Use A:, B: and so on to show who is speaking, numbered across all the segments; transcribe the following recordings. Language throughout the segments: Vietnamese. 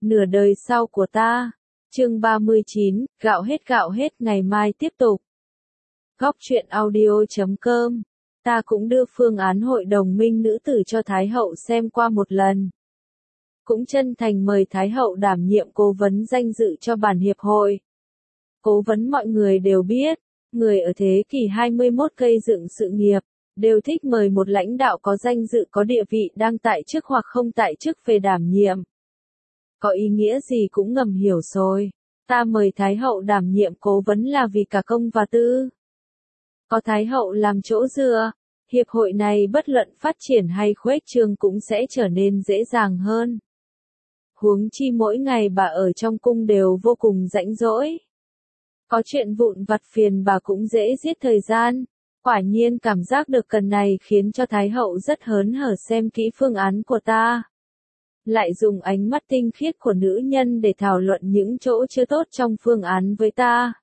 A: nửa đời sau của ta. Chương 39, gạo hết ngày mai tiếp tục. Góc truyện audio.com. Ta cũng đưa phương án hội đồng minh nữ tử cho Thái hậu xem qua một lần. Cũng chân thành mời Thái hậu đảm nhiệm cố vấn danh dự cho bản hiệp hội. Cố vấn mọi người đều biết, người ở thế kỷ 21 gây dựng sự nghiệp, đều thích mời một lãnh đạo có danh dự có địa vị đang tại chức hoặc không tại chức về đảm nhiệm. Có ý nghĩa gì cũng ngầm hiểu rồi. Ta mời Thái hậu đảm nhiệm cố vấn là vì cả công và tư. Có Thái hậu làm chỗ dựa, hiệp hội này bất luận phát triển hay khuếch trương cũng sẽ trở nên dễ dàng hơn. Huống chi mỗi ngày bà ở trong cung đều vô cùng rãnh rỗi. Có chuyện vụn vặt phiền bà cũng dễ giết thời gian. Quả nhiên cảm giác được cần này khiến cho Thái hậu rất hớn hở xem kỹ phương án của ta. Lại dùng ánh mắt tinh khiết của nữ nhân để thảo luận những chỗ chưa tốt trong phương án với ta.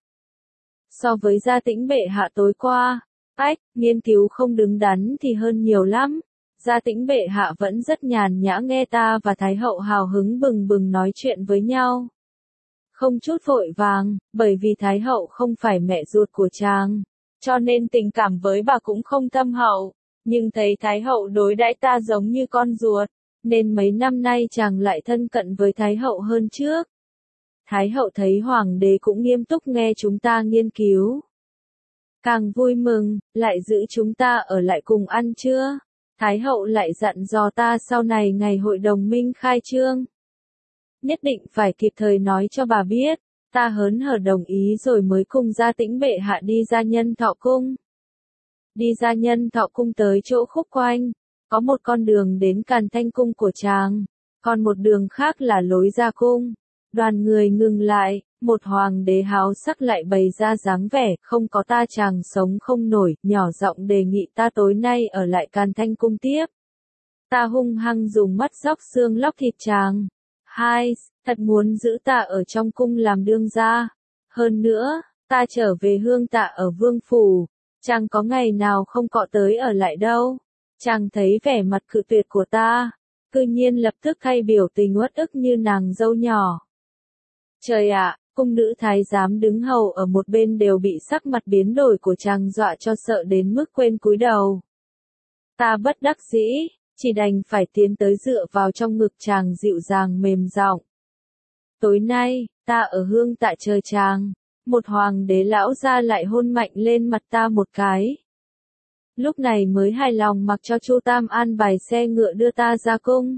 A: So với Gia Tĩnh bệ hạ tối qua, nghiên cứu không đứng đắn thì hơn nhiều lắm. Gia Tĩnh bệ hạ vẫn rất nhàn nhã nghe ta và Thái hậu hào hứng bừng bừng nói chuyện với nhau. Không chút vội vàng, bởi vì Thái hậu không phải mẹ ruột của chàng, cho nên tình cảm với bà cũng không thâm hậu, nhưng thấy Thái hậu đối đãi ta giống như con ruột, nên mấy năm nay chàng lại thân cận với Thái hậu hơn trước. Thái hậu thấy hoàng đế cũng nghiêm túc nghe chúng ta nghiên cứu. Càng vui mừng, lại giữ chúng ta ở lại cùng ăn trưa. Thái hậu lại dặn dò ta sau này ngày hội đồng minh khai trương. Nhất định phải kịp thời nói cho bà biết, ta hớn hở đồng ý rồi mới cùng Gia Tĩnh bệ hạ đi ra Nhân Thọ cung. Đi ra Nhân Thọ cung tới chỗ khúc quanh, có một con đường đến Càn Thanh cung của chàng, còn một đường khác là lối ra cung. Đoàn người ngừng lại, một hoàng đế háo sắc lại bày ra dáng vẻ không có ta chàng sống không nổi, nhỏ giọng đề nghị ta tối nay ở lại Càn Thanh cung tiếp. Ta hung hăng dùng mắt róc xương lóc thịt chàng. Thật muốn giữ ta ở trong cung làm đương gia. Hơn nữa, ta trở về hương tạ ở vương phủ, chàng có ngày nào không cọ tới ở lại đâu. Chàng thấy vẻ mặt cự tuyệt của ta, cư nhiên lập tức thay biểu tình uất ức như nàng dâu nhỏ. Trời ạ, cung nữ thái giám đứng hầu ở một bên đều bị sắc mặt biến đổi của chàng dọa cho sợ đến mức quên cúi đầu. Ta bất đắc dĩ, chỉ đành phải tiến tới dựa vào trong ngực chàng dịu dàng mềm giọng. Tối nay, ta ở hương tạ chờ chàng. Một hoàng đế lão ra lại hôn mạnh lên mặt ta một cái. Lúc này mới hài lòng mặc cho Chu Tam an bài xe ngựa đưa ta ra cung.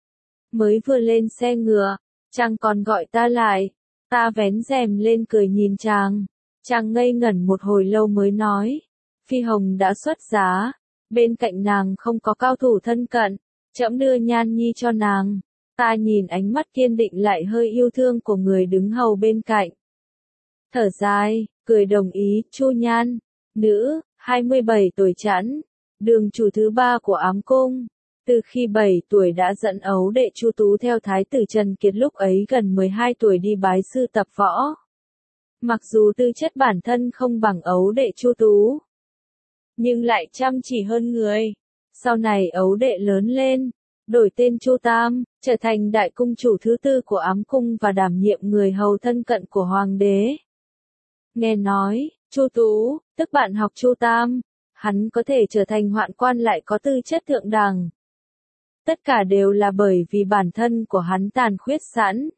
A: Mới vừa lên xe ngựa, chàng còn gọi ta lại. Ta vén rèm lên cười nhìn chàng. Chàng ngây ngẩn một hồi lâu mới nói. Phi hồng đã xuất giá. Bên cạnh nàng không có cao thủ thân cận. Trẫm đưa Nhan Nhi cho nàng. Ta nhìn ánh mắt kiên định lại hơi yêu thương của người đứng hầu bên cạnh. Thở dài, cười đồng ý, Chu Nhan, nữ, 27 tuổi chẵn, đường chủ thứ 3 của Ám cung. Từ khi 7 tuổi đã dẫn ấu đệ Chu Tú theo Thái tử Trần Kiệt lúc ấy gần 12 tuổi đi bái sư tập võ. Mặc dù tư chất bản thân không bằng ấu đệ Chu Tú, nhưng lại chăm chỉ hơn người. Sau này ấu đệ lớn lên, đổi tên Chu Tam, trở thành đại cung chủ thứ 4 của Ám cung và đảm nhiệm người hầu thân cận của hoàng đế. Nghe nói, Chu Tú, tức bạn học Chu Tam, hắn có thể trở thành hoạn quan lại có tư chất thượng đẳng. Tất cả đều là bởi vì bản thân của hắn tàn khuyết sẵn.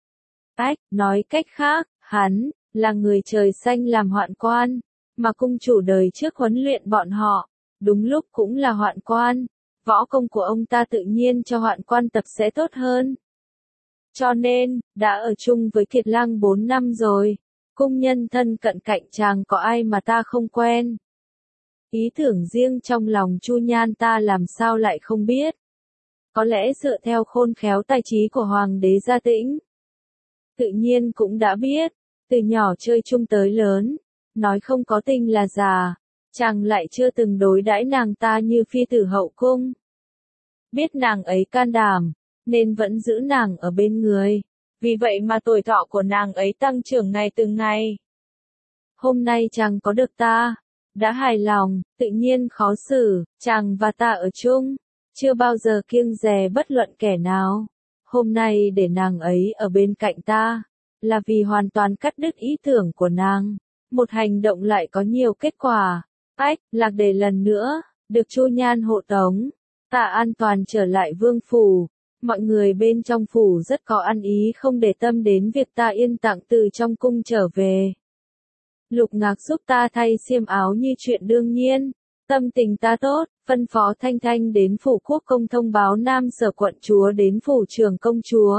A: Nói cách khác, hắn là người trời xanh làm hoạn quan, mà cung chủ đời trước huấn luyện bọn họ, đúng lúc cũng là hoạn quan. Võ công của ông ta tự nhiên cho hoạn quan tập sẽ tốt hơn. Cho nên, đã ở chung với Kiệt Lang 4 năm rồi, cung nhân thân cận cạnh chàng có ai mà ta không quen. Ý tưởng riêng trong lòng Chu Nhan ta làm sao lại không biết. Có lẽ dựa theo khôn khéo tài trí của hoàng đế Gia Tĩnh, tự nhiên cũng đã biết, từ nhỏ chơi chung tới lớn, nói không có tình là già. Chàng lại chưa từng đối đãi nàng ta như phi tử hậu cung. Biết nàng ấy can đảm, nên vẫn giữ nàng ở bên người. Vì vậy mà tuổi thọ của nàng ấy tăng trưởng ngày từng ngày. Hôm nay chàng có được ta, đã hài lòng, tự nhiên khó xử, chàng và ta ở chung, chưa bao giờ kiêng dè bất luận kẻ nào. hôm nay để nàng ấy ở bên cạnh ta, là vì hoàn toàn cắt đứt ý tưởng của nàng. Một hành động lại có nhiều kết quả. Ách, Lạc Đề lần nữa, được Chu Nhan hộ tống. Ta an toàn trở lại vương phủ. Mọi người bên trong phủ rất có ăn ý không để tâm đến việc ta yên tặng từ trong cung trở về. Lục Ngạc giúp ta thay xiêm áo như chuyện đương nhiên. Tâm tình ta tốt, phân phó Thanh Thanh đến phủ quốc công thông báo Nam Sở quận chúa đến phủ trưởng công chúa.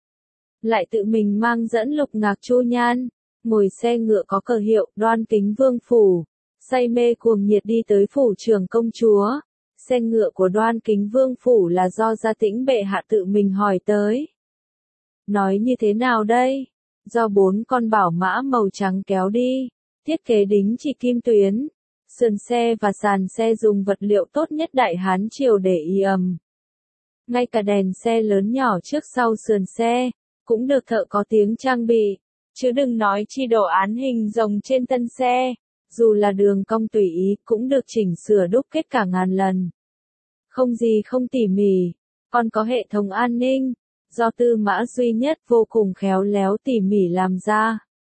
A: Lại tự mình mang dẫn Lục Ngạc Chu Nhan, ngồi xe ngựa có cờ hiệu Đoan Kính Vương phủ, say mê cuồng nhiệt đi tới phủ trưởng công chúa. Xe ngựa của Đoan Kính Vương phủ là do Gia Tĩnh bệ hạ tự mình hỏi tới. Nói như thế nào đây? Do 4 con bảo mã màu trắng kéo đi, thiết kế đính chỉ kim tuyến. Sườn xe và sàn xe dùng vật liệu tốt nhất Đại Hán triều để y ầm. Ngay cả đèn xe lớn nhỏ trước sau sườn xe, cũng được thợ có tiếng trang bị. Chứ đừng nói chi đồ án hình rồng trên thân xe. Dù là đường cong tùy ý cũng được chỉnh sửa đúc kết cả ngàn lần. Không gì không tỉ mỉ, còn có hệ thống an ninh, do Tư Mã Duy Nhất vô cùng khéo léo tỉ mỉ làm ra.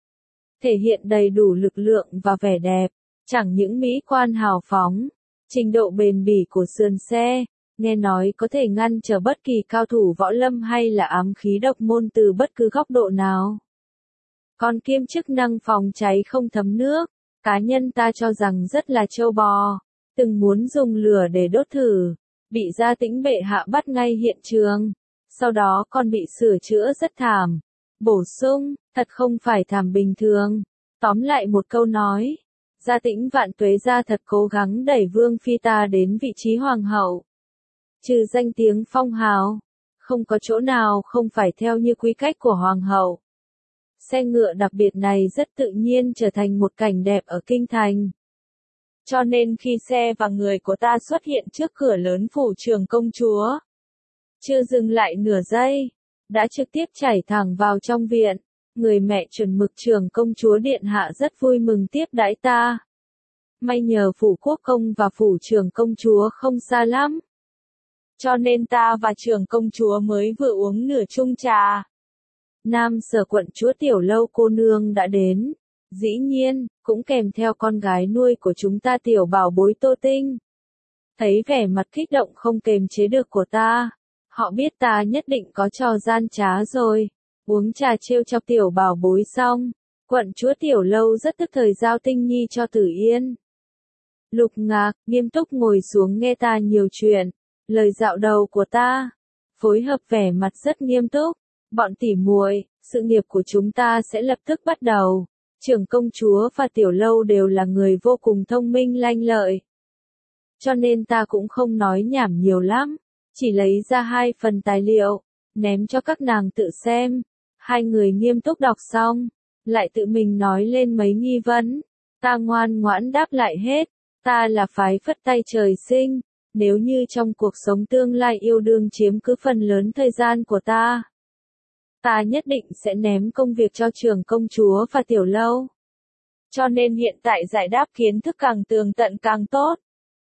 A: Thể hiện đầy đủ lực lượng và vẻ đẹp, chẳng những mỹ quan hào phóng, trình độ bền bỉ của sườn xe, nghe nói có thể ngăn trở bất kỳ cao thủ võ lâm hay là ám khí độc môn từ bất cứ góc độ nào. Còn kiêm chức năng phòng cháy không thấm nước, cá nhân ta cho rằng rất là trâu bò, từng muốn dùng lửa để đốt thử, bị Gia Tĩnh bệ hạ bắt ngay hiện trường, sau đó còn bị sửa chữa rất thảm. Bổ sung, thật không phải thảm bình thường. Tóm lại một câu nói, Gia Tĩnh Vạn Tuế gia thật cố gắng đẩy Vương phi ta đến vị trí hoàng hậu. Trừ danh tiếng phong hào, không có chỗ nào không phải theo như quy cách của hoàng hậu. Xe ngựa đặc biệt này rất tự nhiên trở thành một cảnh đẹp ở kinh thành. Cho nên khi xe và người của ta xuất hiện trước cửa lớn phủ trưởng công chúa, chưa dừng lại nửa giây, đã trực tiếp chảy thẳng vào trong viện. Người mẹ chuẩn mực trưởng công chúa điện hạ rất vui mừng tiếp đãi ta. May nhờ phủ quốc công và phủ trưởng công chúa không xa lắm, cho nên ta và trưởng công chúa mới vừa uống nửa chung trà. Nam Sở quận chúa Tiểu Lâu cô nương đã đến, dĩ nhiên, cũng kèm theo con gái nuôi của chúng ta tiểu bảo bối Tô Tinh. Thấy vẻ mặt kích động không kềm chế được của ta, họ biết ta nhất định có trò gian trá rồi. Uống trà trêu chọc tiểu bảo bối xong, quận chúa Tiểu Lâu rất tức thời giao Tinh Nhi cho Tử Yên. Lục Ngạc nghiêm túc ngồi xuống nghe ta nhiều chuyện, lời dạo đầu của ta, phối hợp vẻ mặt rất nghiêm túc. Bọn tỉ muội, sự nghiệp của chúng ta sẽ lập tức bắt đầu. Trưởng công chúa và Tiểu Lâu đều là người vô cùng thông minh lanh lợi, cho nên ta cũng không nói nhảm nhiều lắm, chỉ lấy ra 2 phần tài liệu, ném cho các nàng tự xem. 2 người nghiêm túc đọc xong, lại tự mình nói lên mấy nghi vấn. Ta ngoan ngoãn đáp lại hết. Ta là phái phất tay trời sinh, nếu như trong cuộc sống tương lai yêu đương chiếm cứ phần lớn thời gian của ta, ta nhất định sẽ ném công việc cho trưởng công chúa và Tiểu Lâu. Cho nên hiện tại giải đáp kiến thức càng tường tận càng tốt.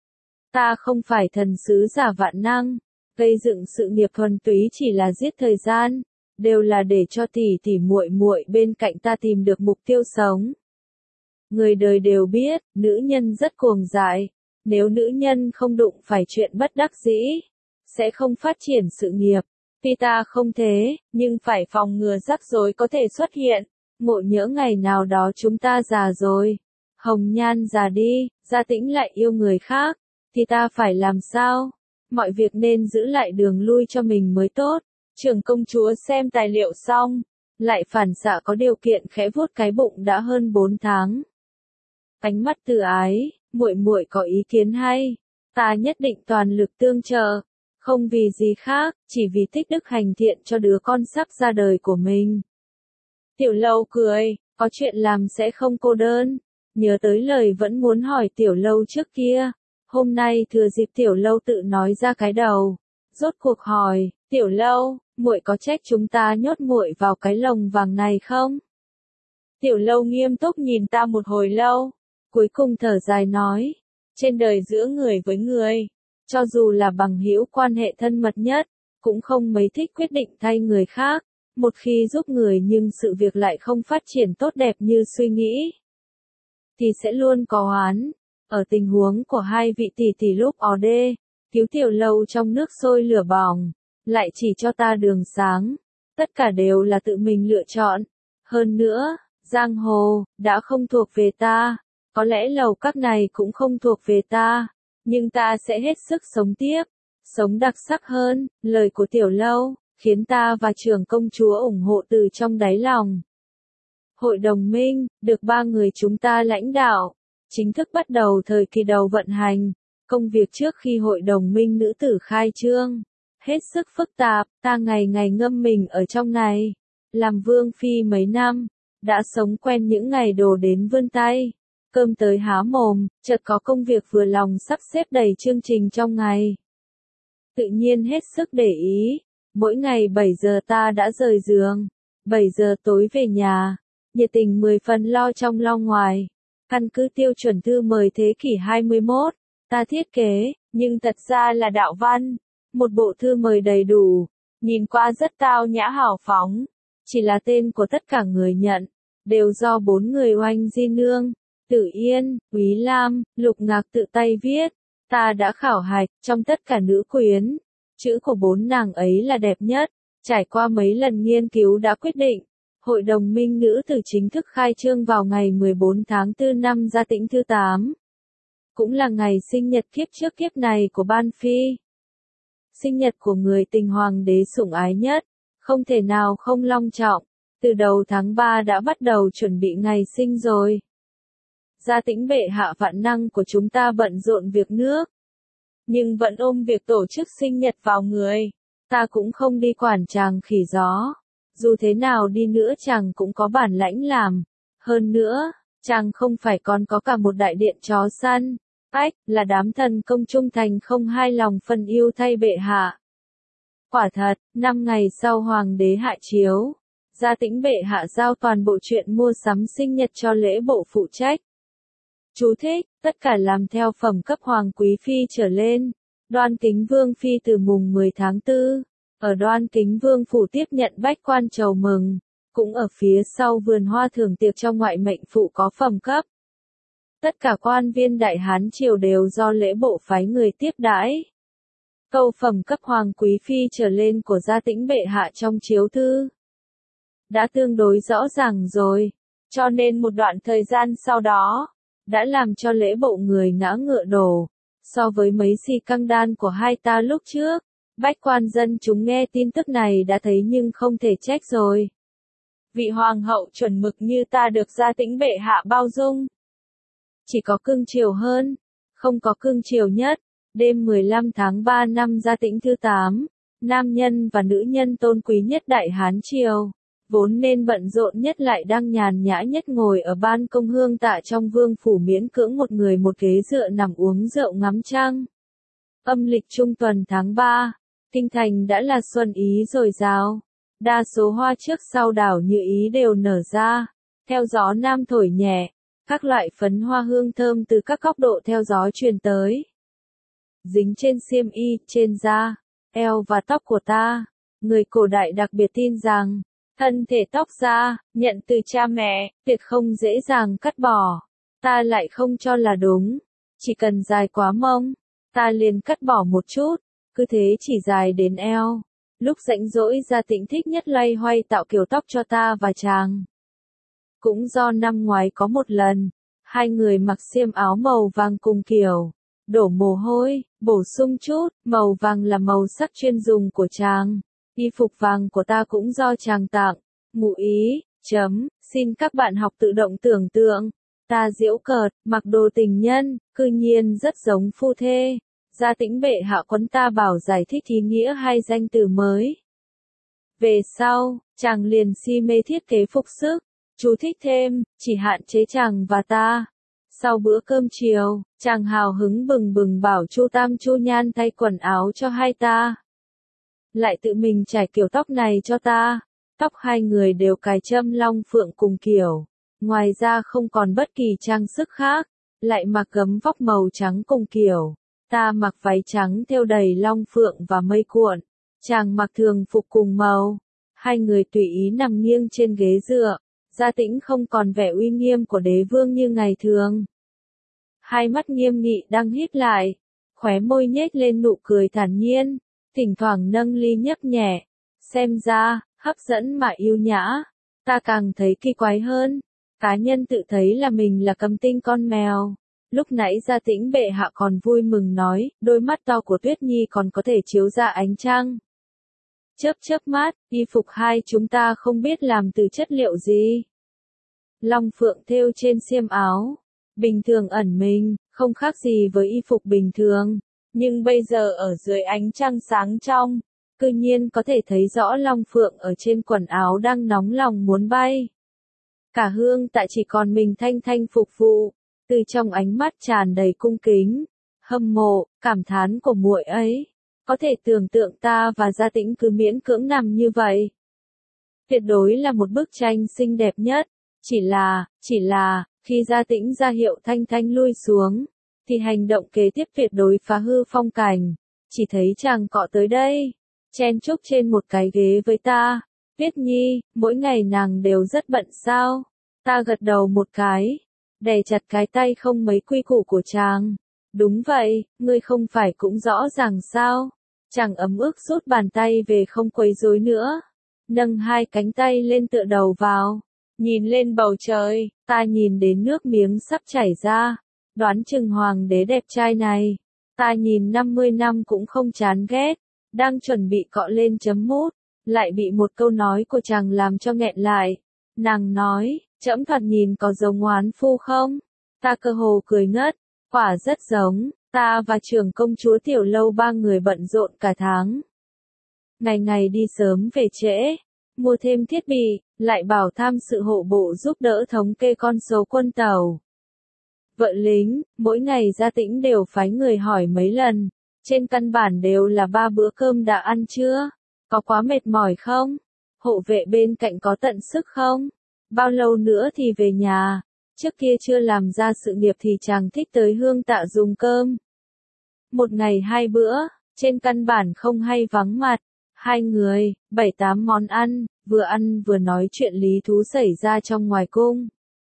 A: Ta không phải thần sứ giả vạn năng, gây dựng sự nghiệp thuần túy chỉ là giết thời gian, đều là để cho tỷ tỷ muội muội bên cạnh ta tìm được mục tiêu sống. Người đời đều biết, nữ nhân rất cuồng dại, nếu nữ nhân không đụng phải chuyện bất đắc dĩ, sẽ không phát triển sự nghiệp. Tuy ta không thế, nhưng phải phòng ngừa rắc rối có thể xuất hiện. Ngộ nhỡ ngày nào đó chúng ta già rồi, hồng nhan già đi, Gia Tĩnh lại yêu người khác, thì ta phải làm sao? Mọi việc nên giữ lại đường lui cho mình mới tốt. Trưởng công chúa xem tài liệu xong, lại phản xạ có điều kiện khẽ vuốt cái bụng đã hơn 4 tháng. Ánh mắt từ ái, muội muội có ý kiến hay, ta nhất định toàn lực tương trợ, không vì gì khác, chỉ vì tích đức hành thiện cho đứa con sắp ra đời của mình. Tiểu Lâu cười, có chuyện làm sẽ không cô đơn. Nhớ tới lời vẫn muốn hỏi Tiểu Lâu trước kia, hôm nay thừa dịp Tiểu Lâu tự nói ra cái đầu, rốt cuộc hỏi, Tiểu Lâu, muội có trách chúng ta nhốt muội vào cái lồng vàng này không? Tiểu Lâu nghiêm túc nhìn ta một hồi lâu, cuối cùng thở dài nói, trên đời giữa người với người, cho dù là bằng hữu quan hệ thân mật nhất, cũng không mấy thích quyết định thay người khác, một khi giúp người nhưng sự việc lại không phát triển tốt đẹp như suy nghĩ, thì sẽ luôn có oán. Ở tình huống của hai vị tỷ tỷ lúc ó đê, cứu Tiểu Lâu trong nước sôi lửa bỏng, lại chỉ cho ta đường sáng, tất cả đều là tự mình lựa chọn. Hơn nữa, giang hồ, đã không thuộc về ta, có lẽ lầu các này cũng không thuộc về ta, nhưng ta sẽ hết sức sống tiếp, sống đặc sắc hơn. Lời của Tiểu Lâu, khiến ta và trưởng công chúa ủng hộ từ trong đáy lòng. Hội đồng minh, được 3 người chúng ta lãnh đạo, chính thức bắt đầu thời kỳ đầu vận hành. Công việc trước khi hội đồng minh nữ tử khai trương, hết sức phức tạp, ta ngày ngày ngâm mình ở trong này. Làm vương phi mấy năm, đã sống quen những ngày đồ đến vươn tay, cơm tới há mồm, chợt có công việc vừa lòng sắp xếp đầy chương trình trong ngày. Tự nhiên hết sức để ý, mỗi ngày 7 giờ ta đã rời giường, 7 giờ tối về nhà, nhiệt tình 10 phần lo trong lo ngoài. Căn cứ tiêu chuẩn thư mời thế kỷ 21, ta thiết kế, nhưng thật ra là đạo văn. Một bộ thư mời đầy đủ, nhìn qua rất tao nhã hào phóng. Chỉ là tên của tất cả người nhận, đều do 4 người oanh di nương, Tử Yên, Quý Lam, Lục Ngạc tự tay viết. Ta đã khảo hạch, trong tất cả nữ quyến, chữ của 4 nàng ấy là đẹp nhất. Trải qua mấy lần nghiên cứu đã quyết định, Hội đồng minh nữ tử chính thức khai trương vào ngày 14 tháng 4 năm Gia Tĩnh thứ 8. Cũng là ngày sinh nhật kiếp trước kiếp này của Ban Phi. Sinh nhật của người tình hoàng đế sủng ái nhất, không thể nào không long trọng. Từ đầu tháng 3 đã bắt đầu chuẩn bị ngày sinh rồi. Gia Tĩnh bệ hạ vạn năng của chúng ta bận rộn việc nước, nhưng vẫn ôm việc tổ chức sinh nhật vào người. Ta cũng không đi quản chàng khỉ gió. Dù thế nào đi nữa chàng cũng có bản lãnh làm. Hơn nữa, chàng không phải còn có cả một đại điện chó săn. Ách, là đám thần công trung thành không hai lòng phân yêu thay bệ hạ. Quả thật, 5 ngày sau hoàng đế hạ chiếu, Gia Tĩnh bệ hạ giao toàn bộ chuyện mua sắm sinh nhật cho lễ bộ phụ trách. Chú thích, tất cả làm theo phẩm cấp hoàng quý phi trở lên. Đoan Kính Vương phi từ mùng 10 tháng 4, ở Đoan Kính Vương phủ tiếp nhận bách quan chầu mừng, cũng ở phía sau vườn hoa thưởng tiệc cho ngoại mệnh phụ có phẩm cấp. Tất cả quan viên Đại Hán triều đều do lễ bộ phái người tiếp đãi. Câu phẩm cấp hoàng quý phi trở lên của Gia Tĩnh bệ hạ trong chiếu thư đã tương đối rõ ràng rồi, cho nên một đoạn thời gian sau đó, đã làm cho lễ bộ người ngã ngựa đổ. So với mấy si căng đan của hai ta lúc trước, bách quan dân chúng nghe tin tức này đã thấy nhưng không thể trách rồi. Vị hoàng hậu chuẩn mực như ta được Gia Tĩnh bệ hạ bao dung. Chỉ có cưng chiều hơn, không có cưng chiều nhất. Đêm 15 tháng 3 năm Gia Tĩnh thứ 8, nam nhân và nữ nhân tôn quý nhất Đại Hán triều, vốn nên bận rộn nhất lại đang nhàn nhã nhất ngồi ở ban công hương tạ trong vương phủ miễn cưỡng một người một ghế dựa nằm uống rượu ngắm trăng. Âm lịch trung tuần tháng 3, kinh thành đã là xuân ý dồi dào. Đa số hoa trước sau đảo như ý đều nở ra, theo gió nam thổi nhẹ, các loại phấn hoa hương thơm từ các góc độ theo gió truyền tới. Dính trên xiêm y, trên da, eo và tóc của ta. Người cổ đại đặc biệt tin rằng, thân thể tóc da, nhận từ cha mẹ, tuyệt không dễ dàng cắt bỏ. Ta lại không cho là đúng. Chỉ cần dài quá mông, ta liền cắt bỏ một chút, cứ thế chỉ dài đến eo. Lúc rảnh rỗi Gia Tĩnh thích nhất loay hoay tạo kiểu tóc cho ta và chàng. Cũng do năm ngoái có một lần, hai người mặc xiêm áo màu vàng cùng kiểu, đổ mồ hôi, bổ sung chút, màu vàng là màu sắc chuyên dùng của chàng. Y phục vàng của ta cũng do chàng tặng. Ngụ ý, xin các bạn học tự động tưởng tượng. Ta giễu cợt, mặc đồ tình nhân, cư nhiên rất giống phu thê. Gia Tĩnh bệ hạ quấn ta bảo giải thích ý nghĩa hay danh từ mới. Về sau, chàng liền si mê thiết kế phục sức. Chú thích thêm, chỉ hạn chế chàng và ta. Sau bữa cơm chiều, chàng hào hứng bừng bừng bảo Chu Tam Chu Nhan thay quần áo cho hai ta. Lại tự mình trải kiểu tóc này cho ta. Tóc hai người đều cài châm long phượng cùng kiểu. Ngoài ra không còn bất kỳ trang sức khác. Lại mặc gấm vóc màu trắng cùng kiểu. Ta mặc váy trắng thêu đầy long phượng và mây cuộn. Chàng mặc thường phục cùng màu. Hai người tùy ý nằm nghiêng trên ghế dựa. Gia Tĩnh không còn vẻ uy nghiêm của đế vương như ngày thường. Hai mắt nghiêm nghị đang híp lại. Khóe môi nhếch lên nụ cười thản nhiên. Thỉnh thoảng nâng ly nhấp nhẹ. Xem ra, hấp dẫn mà yêu nhã. Ta càng thấy kỳ quái hơn. Cá nhân tự thấy là mình là cầm tinh con mèo. Lúc nãy Gia Tĩnh bệ hạ còn vui mừng nói, đôi mắt to của Tuyết Nhi còn có thể chiếu ra ánh trăng. Chớp chớp mắt, y phục hai chúng ta không biết làm từ chất liệu gì. Long phượng thêu trên xiêm áo. Bình thường ẩn mình, không khác gì với y phục bình thường. Nhưng bây giờ ở dưới ánh trăng sáng trong, cư nhiên có thể thấy rõ long phượng ở trên quần áo đang nóng lòng muốn bay. Cả hương tại chỉ còn mình Thanh Thanh phục vụ, từ trong ánh mắt tràn đầy cung kính, hâm mộ, cảm thán của muội ấy. Có thể tưởng tượng ta và Gia Tĩnh cứ miễn cưỡng nằm như vậy. Tuyệt đối là một bức tranh xinh đẹp nhất, chỉ là, khi Gia Tĩnh ra hiệu Thanh Thanh lui xuống, thì hành động kế tiếp tuyệt đối phá hư phong cảnh. Chỉ thấy chàng cọ tới đây, chen chúc trên một cái ghế với ta. Tuyết Nhi, mỗi ngày nàng đều rất bận sao? Ta gật đầu một cái, đè chặt cái tay không mấy quy củ của chàng. Đúng vậy, ngươi không phải cũng rõ ràng sao? Chàng ấm ức rút bàn tay về không quấy rối nữa. Nâng hai cánh tay lên tựa đầu vào. Nhìn lên bầu trời, ta nhìn đến nước miếng sắp chảy ra. Đoán chừng hoàng đế đẹp trai này. Ta nhìn 50 năm cũng không chán ghét. Đang chuẩn bị cọ lên chấm mút. Lại bị một câu nói của chàng làm cho nghẹn lại. Nàng nói, trẫm thoạt nhìn có giống Oán Phu không? Ta cơ hồ cười ngất. Quả rất giống, ta và trưởng công chúa Tiểu Lâu ba người bận rộn cả tháng. Ngày ngày đi sớm về trễ, mua thêm thiết bị, lại bảo tham sự hộ bộ giúp đỡ thống kê con số quân tàu. Vợ lính, mỗi ngày Gia Tĩnh đều phái người hỏi mấy lần, trên căn bản đều là 3 bữa cơm đã ăn chưa? Có quá mệt mỏi không? Hộ vệ bên cạnh có tận sức không? Bao lâu nữa thì về nhà? Trước kia chưa làm ra sự nghiệp thì chàng thích tới Hương Tạ dùng cơm. Một ngày 2 bữa, trên căn bản không hay vắng mặt. Hai người, 7-8 món ăn vừa nói chuyện lý thú xảy ra trong ngoài cung.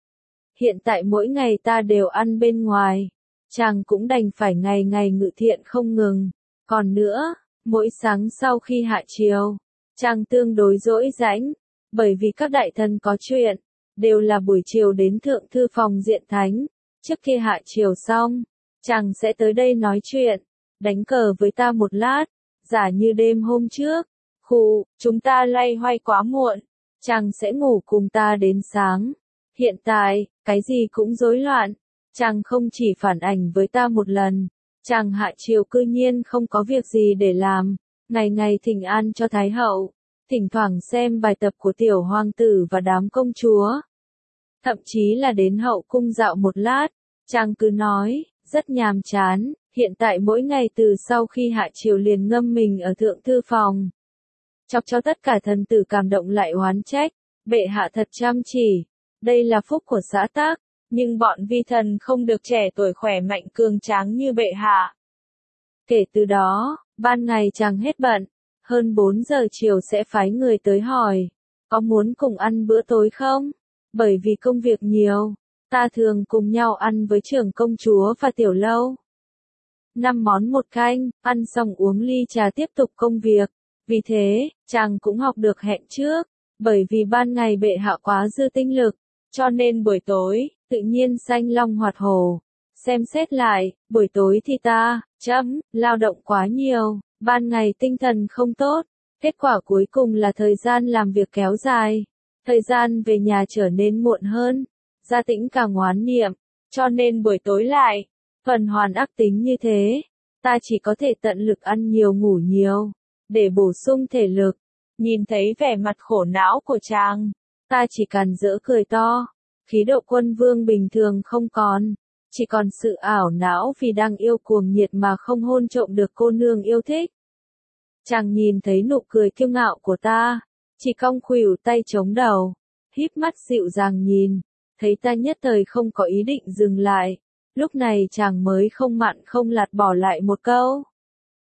A: Hiện tại mỗi ngày ta đều ăn bên ngoài. Chàng cũng đành phải ngày ngày ngự thiện không ngừng. Còn nữa, mỗi sáng sau khi hạ chiều, chàng tương đối rỗi rãnh, bởi vì các đại thần có chuyện. Đều là buổi chiều đến thượng thư phòng diện thánh, trước khi hạ chiều xong, chàng sẽ tới đây nói chuyện, đánh cờ với ta một lát, giả như đêm hôm trước, chúng ta loay hoay quá muộn, chàng sẽ ngủ cùng ta đến sáng. Hiện tại, cái gì cũng rối loạn, chàng không chỉ phản ảnh với ta một lần, chàng hạ chiều cư nhiên không có việc gì để làm, ngày ngày thỉnh an cho Thái hậu. Thỉnh thoảng xem bài tập của tiểu hoàng tử và đám công chúa. Thậm chí là đến hậu cung dạo một lát, chàng cứ nói, rất nhàm chán, hiện tại mỗi ngày từ sau khi hạ chiều liền ngâm mình ở thượng thư phòng. Chọc cho tất cả thần tử cảm động lại oán trách, bệ hạ thật chăm chỉ, đây là phúc của xã tắc, nhưng bọn vi thần không được trẻ tuổi khỏe mạnh cường tráng như bệ hạ. Kể từ đó, ban ngày chàng hết bận. Hơn 4 giờ chiều sẽ phái người tới hỏi, có muốn cùng ăn bữa tối không? Bởi vì công việc nhiều, ta thường cùng nhau ăn với trưởng công chúa và Tiểu Lâu. 5 món một canh, ăn xong uống ly trà tiếp tục công việc. Vì thế, chàng cũng học được hẹn trước, bởi vì ban ngày bệ hạ quá dư tinh lực, cho nên buổi tối, tự nhiên xanh long hoạt hổ. Xem xét lại, buổi tối thì lao động quá nhiều. Ban ngày tinh thần không tốt, kết quả cuối cùng là thời gian làm việc kéo dài, thời gian về nhà trở nên muộn hơn, Gia Tĩnh càng oán niệm, cho nên buổi tối lại, tuần hoàn ác tính như thế, ta chỉ có thể tận lực ăn nhiều ngủ nhiều, để bổ sung thể lực. Nhìn thấy vẻ mặt khổ não của chàng, ta chỉ càn rỡ cười to, khí độ quân vương bình thường không còn. Chỉ còn sự ảo não vì đang yêu cuồng nhiệt mà không hôn trộm được cô nương yêu thích. Chàng nhìn thấy nụ cười kiêu ngạo của ta, chỉ cong khuỷu tay chống đầu, híp mắt dịu dàng nhìn, thấy ta nhất thời không có ý định dừng lại, lúc này chàng mới không mặn không lạt bỏ lại một câu.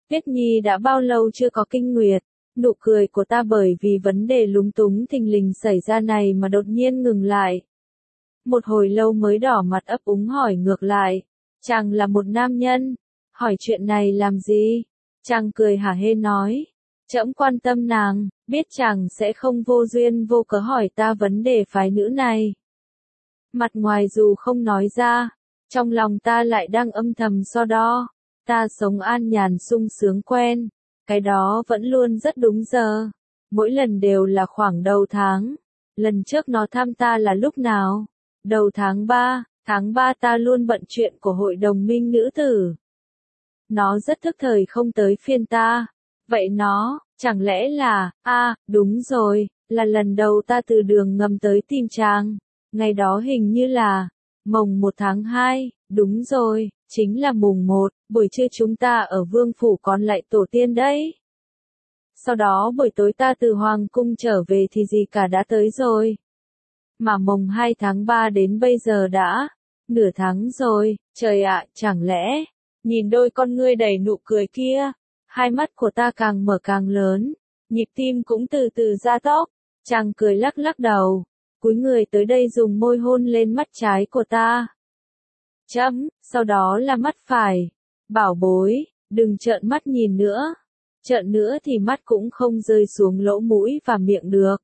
A: Tuyết Nhi đã bao lâu chưa có kinh nguyệt? Nụ cười của ta bởi vì vấn đề lúng túng thình lình xảy ra này mà đột nhiên ngừng lại. Một hồi lâu mới đỏ mặt ấp úng hỏi ngược lại. Chàng là một nam nhân. Hỏi chuyện này làm gì? Chàng cười hả hê nói. Trẫm quan tâm nàng, biết chàng sẽ không vô duyên vô cớ hỏi ta vấn đề phái nữ này. Mặt ngoài dù không nói ra, trong lòng ta lại đang âm thầm so đo. Ta sống an nhàn sung sướng quen, cái đó vẫn luôn rất đúng giờ. Mỗi lần đều là khoảng đầu tháng. Lần trước nó thăm ta là lúc nào? Đầu tháng 3 ta luôn bận chuyện của hội đồng minh nữ tử. Nó rất thức thời không tới phiên ta. Vậy nó, chẳng lẽ là, đúng rồi, là lần đầu ta từ đường ngầm tới tìm chàng. Ngày đó hình như là, mồng 1 tháng 2, đúng rồi, chính là mùng 1, buổi trưa chúng ta ở vương phủ còn lại tổ tiên đấy. Sau đó buổi tối ta từ hoàng cung trở về thì gì cả đã tới rồi. Mà mồng 2 tháng 3 đến bây giờ đã, nửa tháng rồi, trời ạ, chẳng lẽ, nhìn đôi con ngươi đầy nụ cười kia, hai mắt của ta càng mở càng lớn, nhịp tim cũng từ từ gia tốc, chàng cười lắc lắc đầu, cúi người tới đây dùng môi hôn lên mắt trái của ta. Sau đó là mắt phải, bảo bối, đừng trợn mắt nhìn nữa, trợn nữa thì mắt cũng không rơi xuống lỗ mũi và miệng được.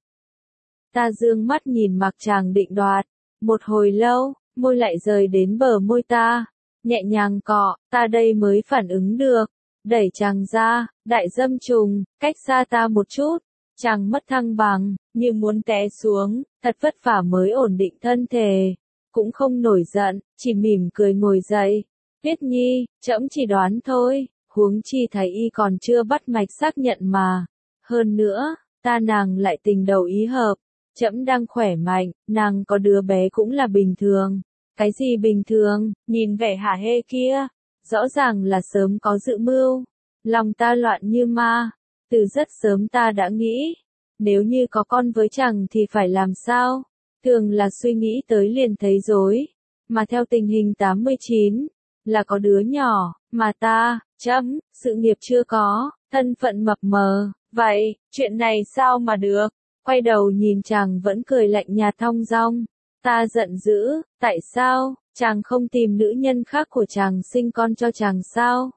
A: Ta dương mắt nhìn mặc chàng định đoạt, một hồi lâu, môi lại rời đến bờ môi ta, nhẹ nhàng cọ, ta đây mới phản ứng được, đẩy chàng ra, đại dâm trùng, cách xa ta một chút, chàng mất thăng bằng, như muốn té xuống, thật vất vả mới ổn định thân thể, cũng không nổi giận, chỉ mỉm cười ngồi dậy, Tuyết Nhi, trẫm chỉ đoán thôi, huống chi thái y còn chưa bắt mạch xác nhận mà, hơn nữa, ta nàng lại tình đầu ý hợp. Trẫm đang khỏe mạnh, nàng có đứa bé cũng là bình thường. Cái gì bình thường, nhìn vẻ hả hê kia, rõ ràng là sớm có dự mưu. Lòng ta loạn như ma, từ rất sớm ta đã nghĩ, nếu như có con với chàng thì phải làm sao? Thường là suy nghĩ tới liền thấy rối, mà theo tình hình 89, là có đứa nhỏ, mà ta, sự nghiệp chưa có, thân phận mập mờ, vậy, chuyện này sao mà được? Quay đầu nhìn chàng vẫn cười lạnh nhạt thong dong. Ta giận dữ, tại sao, chàng không tìm nữ nhân khác của chàng sinh con cho chàng sao?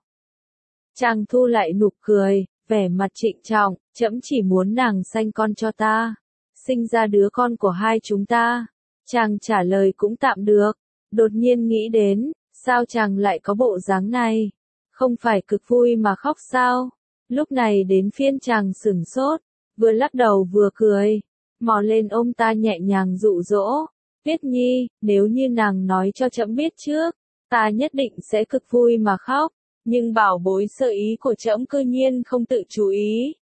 A: Chàng thu lại nụ cười, vẻ mặt trịnh trọng, trẫm chỉ muốn nàng sanh con cho ta. Sinh ra đứa con của hai chúng ta. Chàng trả lời cũng tạm được. Đột nhiên nghĩ đến, sao chàng lại có bộ dáng này? Không phải cực vui mà khóc sao? Lúc này đến phiên chàng sửng sốt. Vừa lắc đầu vừa cười, mò lên ôm ta nhẹ nhàng dụ dỗ, Tuyết Nhi, nếu như nàng nói cho trẫm biết trước, ta nhất định sẽ cực vui mà khóc, nhưng bảo bối sợ ý của trẫm cư nhiên không tự chú ý.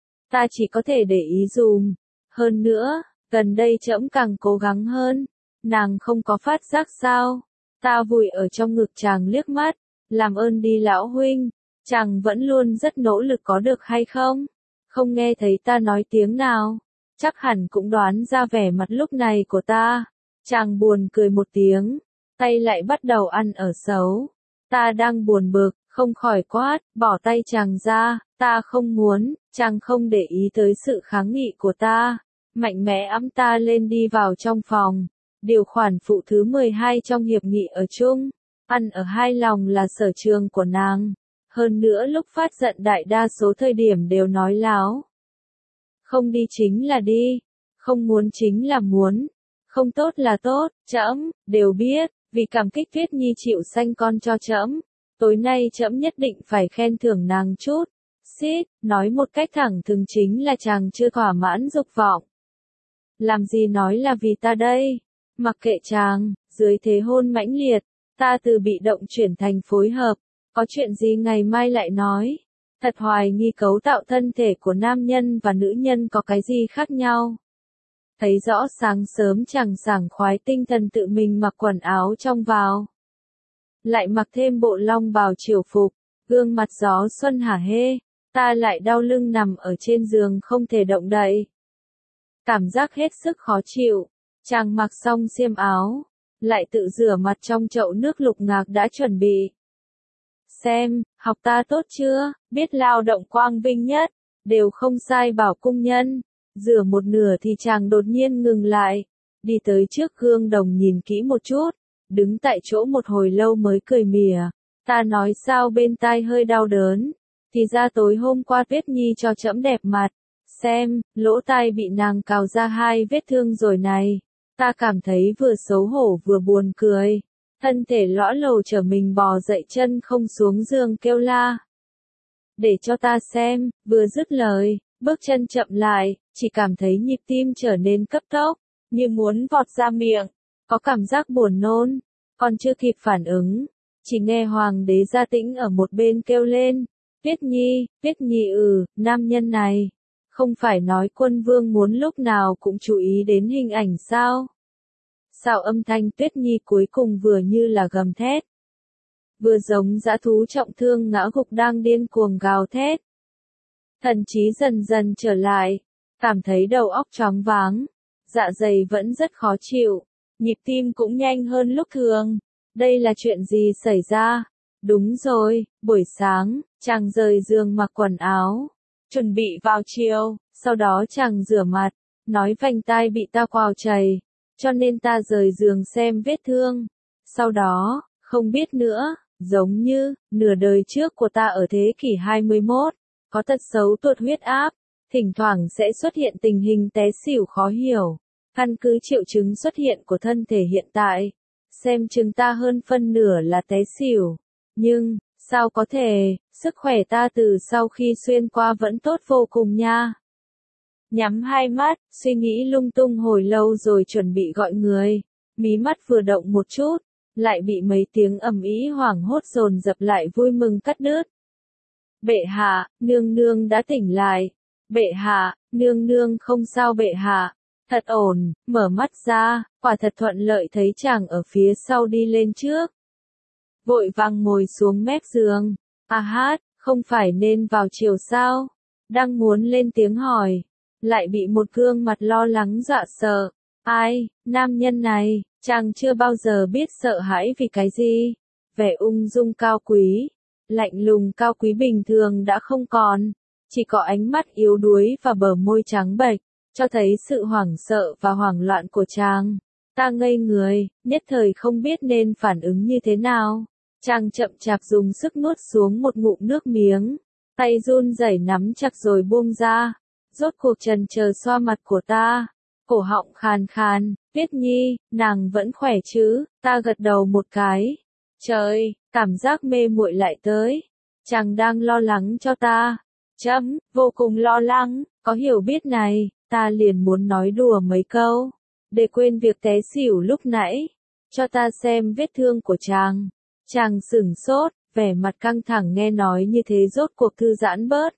A: Ta chỉ có thể để ý dùm, hơn nữa, gần đây trẫm càng cố gắng hơn, nàng không có phát giác sao, ta vùi ở trong ngực chàng liếc mắt, làm ơn đi lão huynh, chàng vẫn luôn rất nỗ lực có được hay không? Không nghe thấy ta nói tiếng nào, chắc hẳn cũng đoán ra vẻ mặt lúc này của ta. Chàng buồn cười một tiếng, tay lại bắt đầu ăn ở xấu. Ta đang buồn bực, không khỏi quát, bỏ tay chàng ra, ta không muốn, chàng không để ý tới sự kháng nghị của ta. Mạnh mẽ ẵm ta lên đi vào trong phòng. Điều khoản phụ thứ 12 trong hiệp nghị ở chung, ăn ở hai lòng là sở trường của nàng. Hơn nữa lúc phát giận đại đa số thời điểm đều nói láo. Không đi chính là đi, không muốn chính là muốn, không tốt là tốt, trẫm đều biết, vì cảm kích Tuyết Nhi chịu sanh con cho trẫm, tối nay trẫm nhất định phải khen thưởng nàng chút. Nói một cách thẳng thừng chính là chàng chưa thỏa mãn dục vọng. Làm gì nói là vì ta đây? Mặc kệ chàng, dưới thế hôn mãnh liệt, ta từ bị động chuyển thành phối hợp. Có chuyện gì ngày mai lại nói. Thật hoài nghi cấu tạo thân thể của nam nhân và nữ nhân có cái gì khác nhau. Thấy rõ sáng sớm chàng sảng khoái tinh thần tự mình mặc quần áo trong vào. Lại mặc thêm bộ long bào triều phục, gương mặt gió xuân hả hê, ta lại đau lưng nằm ở trên giường không thể động đậy. Cảm giác hết sức khó chịu, chàng mặc xong xiêm áo, lại tự rửa mặt trong chậu nước lục ngạc đã chuẩn bị. Xem, học ta tốt chưa, biết lao động quang vinh nhất, đều không sai bảo cung nhân. Rửa một nửa thì chàng đột nhiên ngừng lại, đi tới trước gương đồng nhìn kỹ một chút, đứng tại chỗ một hồi lâu mới cười mỉa. Ta nói sao bên tai hơi đau đớn, thì ra tối hôm qua Tuyết Nhi cho trẫm đẹp mặt. Xem, lỗ tai bị nàng cào ra 2 vết thương rồi này. Ta cảm thấy vừa xấu hổ vừa buồn cười. Thân thể lõa lồ trở mình bò dậy chân không xuống giường kêu la. Để cho ta xem, vừa dứt lời, bước chân chậm lại, chỉ cảm thấy nhịp tim trở nên cấp tốc, như muốn vọt ra miệng, có cảm giác buồn nôn, còn chưa kịp phản ứng, chỉ nghe Hoàng đế Gia Tĩnh ở một bên kêu lên, Tuyết Nhi nam nhân này, không phải nói quân vương muốn lúc nào cũng chú ý đến hình ảnh sao? Sao âm thanh Tuyết Nhi cuối cùng vừa như là gầm thét, vừa giống dã thú trọng thương ngã gục đang điên cuồng gào thét. Thần trí dần dần trở lại, cảm thấy đầu óc choáng váng, dạ dày vẫn rất khó chịu, nhịp tim cũng nhanh hơn lúc thường. Đây là chuyện gì xảy ra? Đúng rồi, buổi sáng, chàng rời giường mặc quần áo, chuẩn bị vào chiều, sau đó chàng rửa mặt, nói vành tai bị ta quào chảy, cho nên ta rời giường xem vết thương. Sau đó, không biết nữa, giống như, nửa đời trước của ta ở thế kỷ 21, có tật xấu tụt huyết áp, thỉnh thoảng sẽ xuất hiện tình hình té xỉu khó hiểu, căn cứ triệu chứng xuất hiện của thân thể hiện tại, xem chừng ta hơn phân nửa là té xỉu. Nhưng, sao có thể, sức khỏe ta từ sau khi xuyên qua vẫn tốt vô cùng nha. Nhắm 2 mắt, suy nghĩ lung tung hồi lâu rồi chuẩn bị gọi người, mí mắt vừa động một chút, lại bị mấy tiếng ầm ĩ hoảng hốt dồn dập lại vui mừng cắt đứt. Bệ hạ, nương nương đã tỉnh lại. Bệ hạ, nương nương không sao bệ hạ. Thật ổn, mở mắt ra, quả thật thuận lợi thấy chàng ở phía sau đi lên trước. Vội vàng ngồi xuống mép giường. À hát, không phải nên vào chiều sao? Đang muốn lên tiếng hỏi, lại bị một gương mặt lo lắng dọa sợ. Ai, nam nhân này, chàng chưa bao giờ biết sợ hãi vì cái gì. Vẻ ung dung cao quý, lạnh lùng cao quý bình thường đã không còn, chỉ có ánh mắt yếu đuối và bờ môi trắng bệch, cho thấy sự hoảng sợ và hoảng loạn của chàng. Ta ngây người, nhất thời không biết nên phản ứng như thế nào. Chàng chậm chạp dùng sức nuốt xuống một ngụm nước miếng, tay run rẩy nắm chặt rồi buông ra, rốt cuộc trần chờ xoa mặt của ta, cổ họng khàn khàn, Tuyết Nhi, nàng vẫn khỏe chứ? Ta gật đầu một cái. Trời, cảm giác mê muội lại tới. Chàng đang lo lắng cho ta. Vô cùng lo lắng, có hiểu biết này, ta liền muốn nói đùa mấy câu, để quên việc té xỉu lúc nãy. Cho ta xem vết thương của chàng. Chàng sửng sốt, vẻ mặt căng thẳng nghe nói như thế rốt cuộc thư giãn bớt.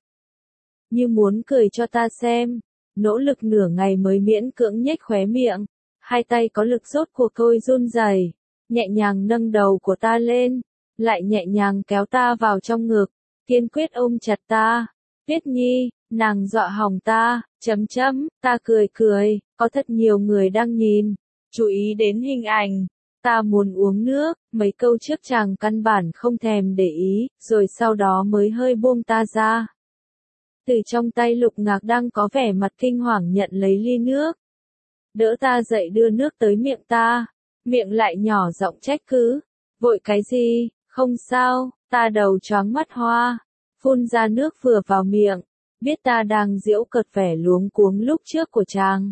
A: Như muốn cười cho ta xem, nỗ lực nửa ngày mới miễn cưỡng nhếch khóe miệng, 2 tay có lực rốt cuộc thôi run rẩy, nhẹ nhàng nâng đầu của ta lên, lại nhẹ nhàng kéo ta vào trong ngực, kiên quyết ôm chặt ta. Tuyết Nhi, nàng dọa hỏng ta, ta cười, có thật nhiều người đang nhìn, chú ý đến hình ảnh. Ta muốn uống nước, mấy câu trước chàng căn bản không thèm để ý, rồi sau đó mới hơi buông ta ra. Từ trong tay Lục Ngạc đang có vẻ mặt kinh hoàng nhận lấy ly nước. Đỡ ta dậy đưa nước tới miệng ta, miệng lại nhỏ giọng trách cứ. Vội cái gì, không sao, ta đầu choáng mắt hoa, phun ra nước vừa vào miệng, biết ta đang giễu cợt vẻ luống cuống lúc trước của chàng.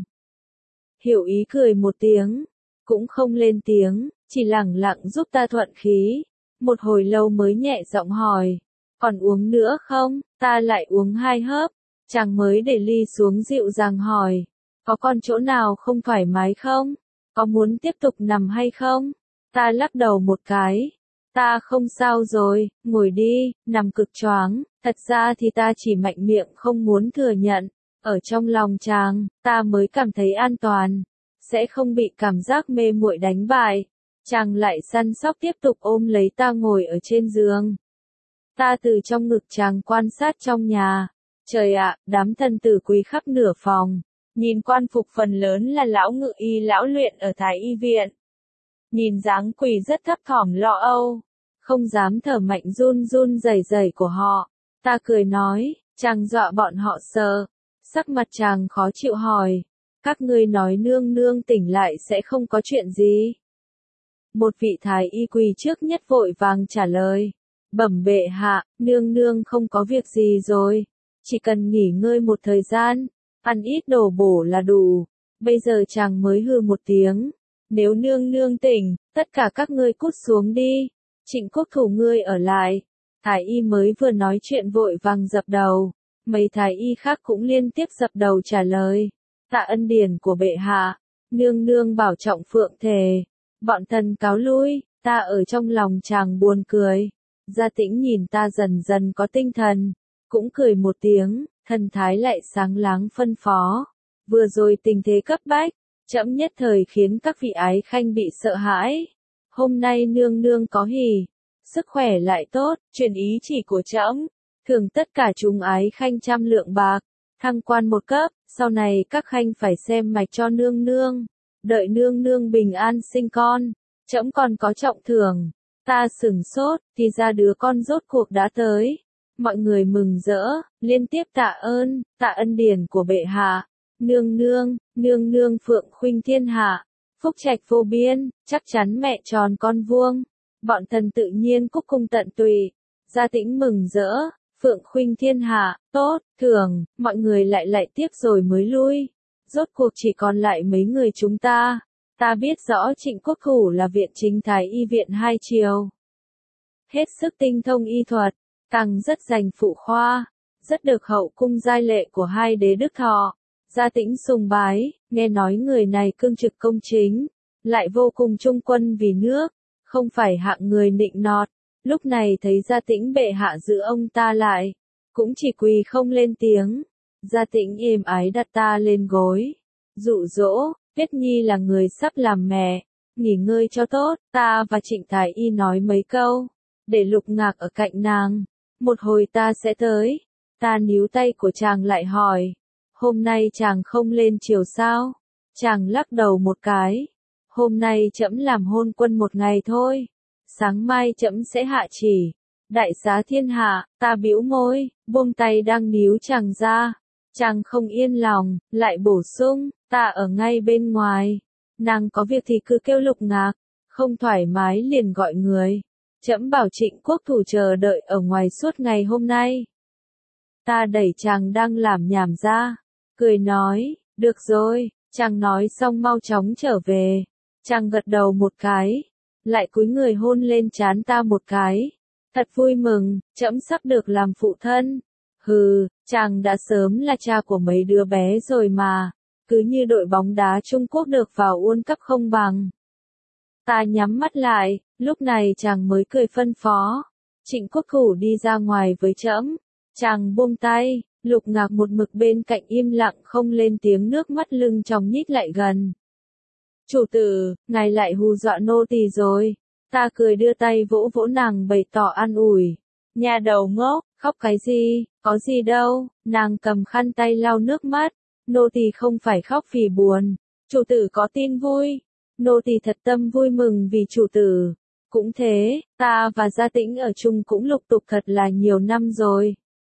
A: Hiểu ý cười một tiếng, cũng không lên tiếng, chỉ lẳng lặng giúp ta thuận khí. Một hồi lâu mới nhẹ giọng hỏi, còn uống nữa không? Ta lại uống 2 hớp, chàng mới để ly xuống dịu dàng hỏi, có còn chỗ nào không thoải mái không? Có muốn tiếp tục nằm hay không? Ta lắc đầu một cái, ta không sao rồi, ngồi đi, nằm cực choáng. Thật ra thì ta chỉ mạnh miệng không muốn thừa nhận, ở trong lòng chàng, ta mới cảm thấy an toàn, sẽ không bị cảm giác mê muội đánh bại. Chàng lại săn sóc tiếp tục ôm lấy ta ngồi ở trên giường. Ta từ trong ngực chàng quan sát trong nhà. Trời ạ, đám thần tử quý khắp nửa phòng. Nhìn quan phục phần lớn là lão ngự y lão luyện ở Thái y viện. Nhìn dáng quỳ rất thấp thỏm lo âu. không dám thở mạnh run run rẩy rẩy của họ. Ta cười nói, chàng dọa bọn họ sợ. Sắc mặt chàng khó chịu hỏi, các ngươi nói nương nương tỉnh lại sẽ không có chuyện gì. Một vị thái y quỳ trước nhất vội vàng trả lời, bẩm bệ hạ, nương nương không có việc gì rồi, chỉ cần nghỉ ngơi một thời gian, ăn ít đồ bổ là đủ. Bây giờ chàng mới hừ một tiếng, nếu nương nương tỉnh, tất cả các ngươi cút xuống đi, Trịnh Quốc Thủ ngươi ở lại. Thái y mới vừa nói chuyện vội vàng dập đầu, mấy thái y khác cũng liên tiếp dập đầu trả lời, tạ ân điển của bệ hạ, nương nương bảo trọng phượng thể, bọn thần cáo lui. Ta ở trong lòng chàng buồn cười. Gia Tĩnh nhìn ta dần dần có tinh thần, cũng cười một tiếng, thần thái lại sáng láng phân phó. Vừa rồi tình thế cấp bách, trẫm nhất thời khiến các vị ái khanh bị sợ hãi. Hôm nay nương nương có hỉ, sức khỏe lại tốt, truyền ý chỉ của trẫm, thưởng tất cả chúng ái khanh 100 lượng bạc, thăng quan một cấp, sau này các khanh phải xem mạch cho nương nương, đợi nương nương bình an sinh con, trẫm còn có trọng thưởng. Ta sửng sốt, thì ra đứa con rốt cuộc đã tới. Mọi người mừng rỡ, liên tiếp tạ ơn, tạ ân điển của bệ hạ. Nương nương phượng khuynh thiên hạ, phúc trạch vô biên, chắc chắn mẹ tròn con vuông. Bọn thần tự nhiên cúc cung tận tụy. Gia Tĩnh mừng rỡ, phượng khuynh thiên hạ, tốt, thưởng, mọi người lại tiếp rồi mới lui. Rốt cuộc chỉ còn lại mấy người chúng ta. Ta biết rõ Trịnh Quốc Thủ là viện chính thái y viện 2 chiều. Hết sức tinh thông y thuật, càng rất giành phụ khoa, rất được hậu cung giai lệ của 2 đế đức thọ. Gia Tĩnh sùng bái, nghe nói người này cương trực công chính, lại vô cùng trung quân vì nước, không phải hạng người nịnh nọt. Lúc này thấy Gia Tĩnh bệ hạ giữ ông ta lại, cũng chỉ quỳ không lên tiếng. Gia Tĩnh êm ái đặt ta lên gối, dụ dỗ, Tuyết Nhi là người sắp làm mẹ, nghỉ ngơi cho tốt. Ta và Trịnh Thái Y nói mấy câu, để Lục Ngạc ở cạnh nàng, một hồi ta sẽ tới. Ta níu tay của chàng lại hỏi, hôm nay chàng không lên triều sao? Chàng lắc đầu một cái, hôm nay trẫm làm hôn quân một ngày thôi, sáng mai trẫm sẽ hạ chỉ, đại xá thiên hạ. Ta bĩu môi, buông tay đang níu chàng ra. Chàng không yên lòng, lại bổ sung, ta ở ngay bên ngoài, nàng có việc thì cứ kêu Lục Ngạc, không thoải mái liền gọi người. Trẫm bảo Trịnh Quốc Thủ chờ đợi ở ngoài suốt ngày hôm nay. Ta đẩy chàng đang làm nhảm ra, cười nói, được rồi. Chàng nói xong mau chóng trở về. Chàng gật đầu một cái, lại cúi người hôn lên trán ta một cái. Thật vui mừng, trẫm sắp được làm phụ thân. Hừ, chàng đã sớm là cha của mấy đứa bé rồi mà, cứ như đội bóng đá Trung Quốc được vào World Cup không bằng. Ta nhắm mắt lại, lúc này chàng mới cười phân phó. Trịnh Quốc Thủ đi ra ngoài với trẫm. Chàng buông tay, Lục Ngạc một mực bên cạnh im lặng không lên tiếng, nước mắt lưng tròng nhích lại gần. Chủ tử, ngài lại hù dọa nô tỳ rồi. Ta cười đưa tay vỗ vỗ nàng bày tỏ an ủi. Nhà đầu ngốc, khóc cái gì, có gì đâu. Nàng cầm khăn tay lau nước mắt. Nô tỳ không phải khóc vì buồn. Chủ tử có tin vui. Nô tỳ thật tâm vui mừng vì chủ tử. Cũng thế, ta và Gia Tĩnh ở chung cũng lục tục thật là nhiều năm rồi.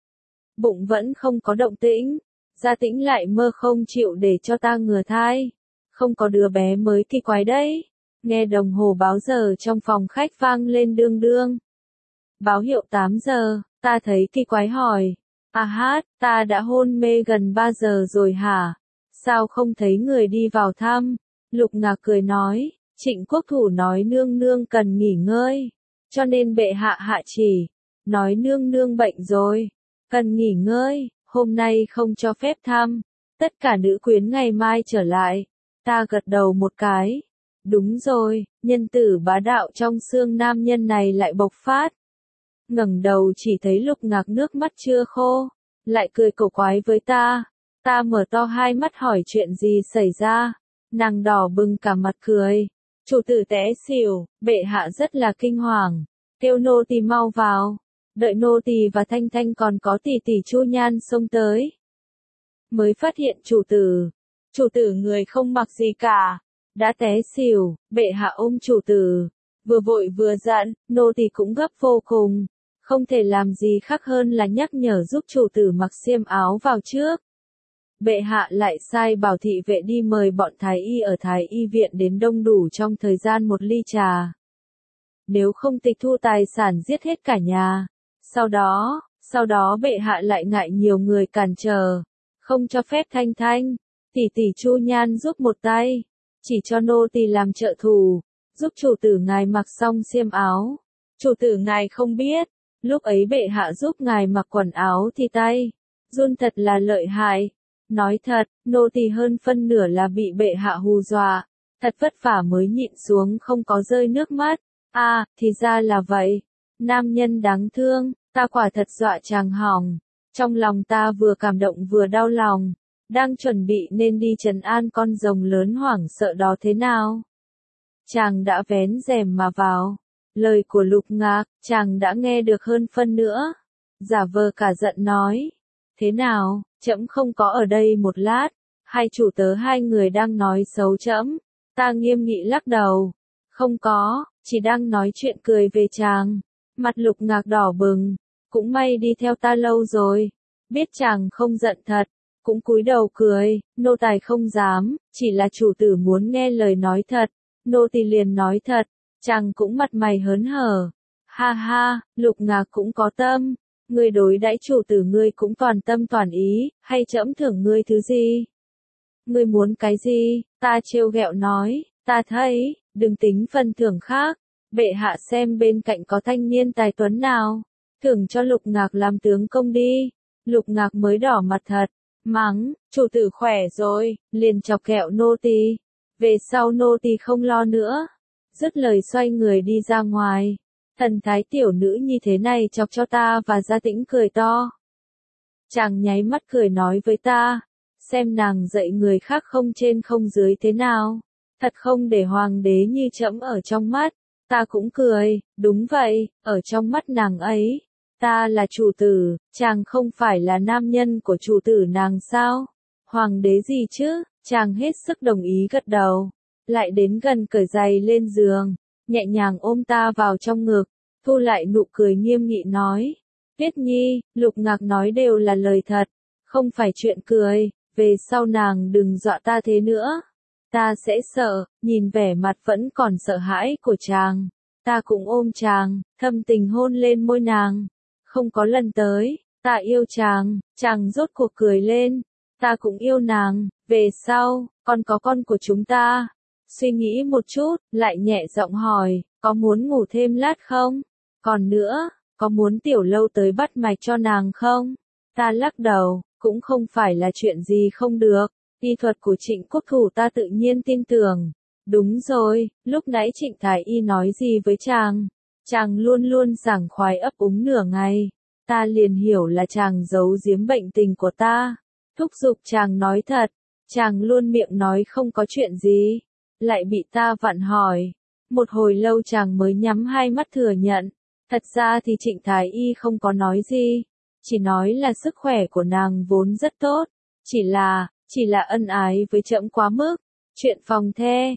A: Bụng vẫn không có động tĩnh. Gia Tĩnh lại mơ không chịu để cho ta ngừa thai. Không có đứa bé mới kỳ quái đấy. Nghe đồng hồ báo giờ trong phòng khách vang lên đương đương. Báo hiệu 8 giờ, ta thấy kỳ quái hỏi. À hát, ta đã hôn mê gần 3 giờ rồi hả? Sao không thấy người đi vào thăm? Lục Ngạc cười nói, Trịnh Quốc Thủ nói nương nương cần nghỉ ngơi, cho nên bệ hạ hạ chỉ, nói nương nương bệnh rồi, cần nghỉ ngơi, hôm nay không cho phép thăm, tất cả nữ quyến ngày mai trở lại. Ta gật đầu một cái, đúng rồi, nhân tử bá đạo trong xương nam nhân này lại bộc phát. Ngẩng đầu chỉ thấy Lục Ngạc nước mắt chưa khô, lại cười cổ quái với ta. Ta mở to hai mắt hỏi chuyện gì xảy ra. Nàng đỏ bừng cả mặt cười. Chủ tử té xỉu, bệ hạ rất là kinh hoàng. Kêu nô tỳ mau vào. Đợi nô tỳ và Thanh Thanh còn có tỷ tỷ Chu Nhan xông tới. Mới phát hiện chủ tử người không mặc gì cả. Đã té xỉu, bệ hạ ôm chủ tử. Vừa vội vừa giận, nô tỳ cũng gấp vô cùng. Không thể làm gì khác hơn là nhắc nhở giúp chủ tử mặc xiêm áo vào trước. Bệ hạ lại sai bảo thị vệ đi mời bọn thái y ở thái y viện đến đông đủ trong thời gian 1 ly trà. Nếu không tịch thu tài sản giết hết cả nhà. Sau đó bệ hạ lại ngại nhiều người cản trở, không cho phép Thanh Thanh, tỷ tỷ Chu Nhan giúp một tay, chỉ cho nô tỳ làm trợ thủ, giúp chủ tử ngài mặc xong xiêm áo. Chủ tử ngài không biết, lúc ấy bệ hạ giúp ngài mặc quần áo thì tay run thật là lợi hại. Nói thật, nô tỳ hơn phân nửa là bị bệ hạ hù dọa, thật vất vả mới nhịn xuống không có rơi nước mắt. À, thì ra là vậy. Nam nhân đáng thương, ta quả thật dọa chàng hỏng. Trong lòng ta vừa cảm động vừa đau lòng, đang chuẩn bị nên đi trấn an con rồng lớn hoảng sợ đó thế nào. Chàng đã vén rèm mà vào. Lời của Lục Ngạc, chàng đã nghe được hơn phân nữa. Giả vờ cả giận nói. Thế nào, trẫm không có ở đây một lát. Hai chủ tớ hai người đang nói xấu trẫm. Ta nghiêm nghị lắc đầu. Không có, chỉ đang nói chuyện cười về chàng. Mặt Lục Ngạc đỏ bừng. Cũng may đi theo ta lâu rồi. Biết chàng không giận thật. Cũng cúi đầu cười, nô tài không dám, chỉ là chủ tử muốn nghe lời nói thật. Nô tỳ liền nói thật. Chàng cũng mặt mày hớn hở. Ha ha, Lục Ngạc cũng có tâm. Ngươi đối đãi chủ tử ngươi cũng toàn tâm toàn ý, hay trẫm thưởng ngươi thứ gì? Ngươi muốn cái gì? Ta trêu ghẹo nói, ta thấy, đừng tính phần thưởng khác. Bệ hạ xem bên cạnh có thanh niên tài tuấn nào. Thưởng cho Lục Ngạc làm tướng công đi. Lục Ngạc mới đỏ mặt thật. Mắng, chủ tử khỏe rồi, liền chọc ghẹo nô tỳ. Về sau nô tỳ không lo nữa. Dứt lời xoay người đi ra ngoài. Thần thái tiểu nữ như thế này chọc cho ta và Gia Tĩnh cười to. Chàng nháy mắt cười nói với ta. Xem nàng dạy người khác không trên không dưới thế nào. Thật không để hoàng đế như trẫm ở trong mắt. Ta cũng cười, đúng vậy, ở trong mắt nàng ấy. Ta là chủ tử, chàng không phải là nam nhân của chủ tử nàng sao? Hoàng đế gì chứ? Chàng hết sức đồng ý gật đầu. Lại đến gần cởi giày lên giường, nhẹ nhàng ôm ta vào trong ngực, thu lại nụ cười nghiêm nghị nói. Tuyết Nhi, Lục Ngạc nói đều là lời thật, không phải chuyện cười, về sau nàng đừng dọa ta thế nữa. Ta sẽ sợ, nhìn vẻ mặt vẫn còn sợ hãi của chàng. Ta cũng ôm chàng, thâm tình hôn lên môi nàng. Không có lần tới, ta yêu chàng, chàng rốt cuộc cười lên. Ta cũng yêu nàng, về sau, còn có con của chúng ta. Suy nghĩ một chút, lại nhẹ giọng hỏi, có muốn ngủ thêm lát không? Còn nữa, có muốn tiểu lâu tới bắt mạch cho nàng không? Ta lắc đầu, cũng không phải là chuyện gì không được. Y thuật của Trịnh Quốc Thủ ta tự nhiên tin tưởng. Đúng rồi, lúc nãy Trịnh Thái Y nói gì với chàng? Chàng luôn luôn sảng khoái ấp úng nửa ngày. Ta liền hiểu là chàng giấu giếm bệnh tình của ta. Thúc giục chàng nói thật. Chàng luôn miệng nói không có chuyện gì. Lại bị ta vặn hỏi. Một hồi lâu chàng mới nhắm hai mắt thừa nhận. Thật ra thì Trịnh Thái Y không có nói gì. Chỉ nói là sức khỏe của nàng vốn rất tốt. Chỉ là ân ái với trẫm quá mức. Chuyện phòng the,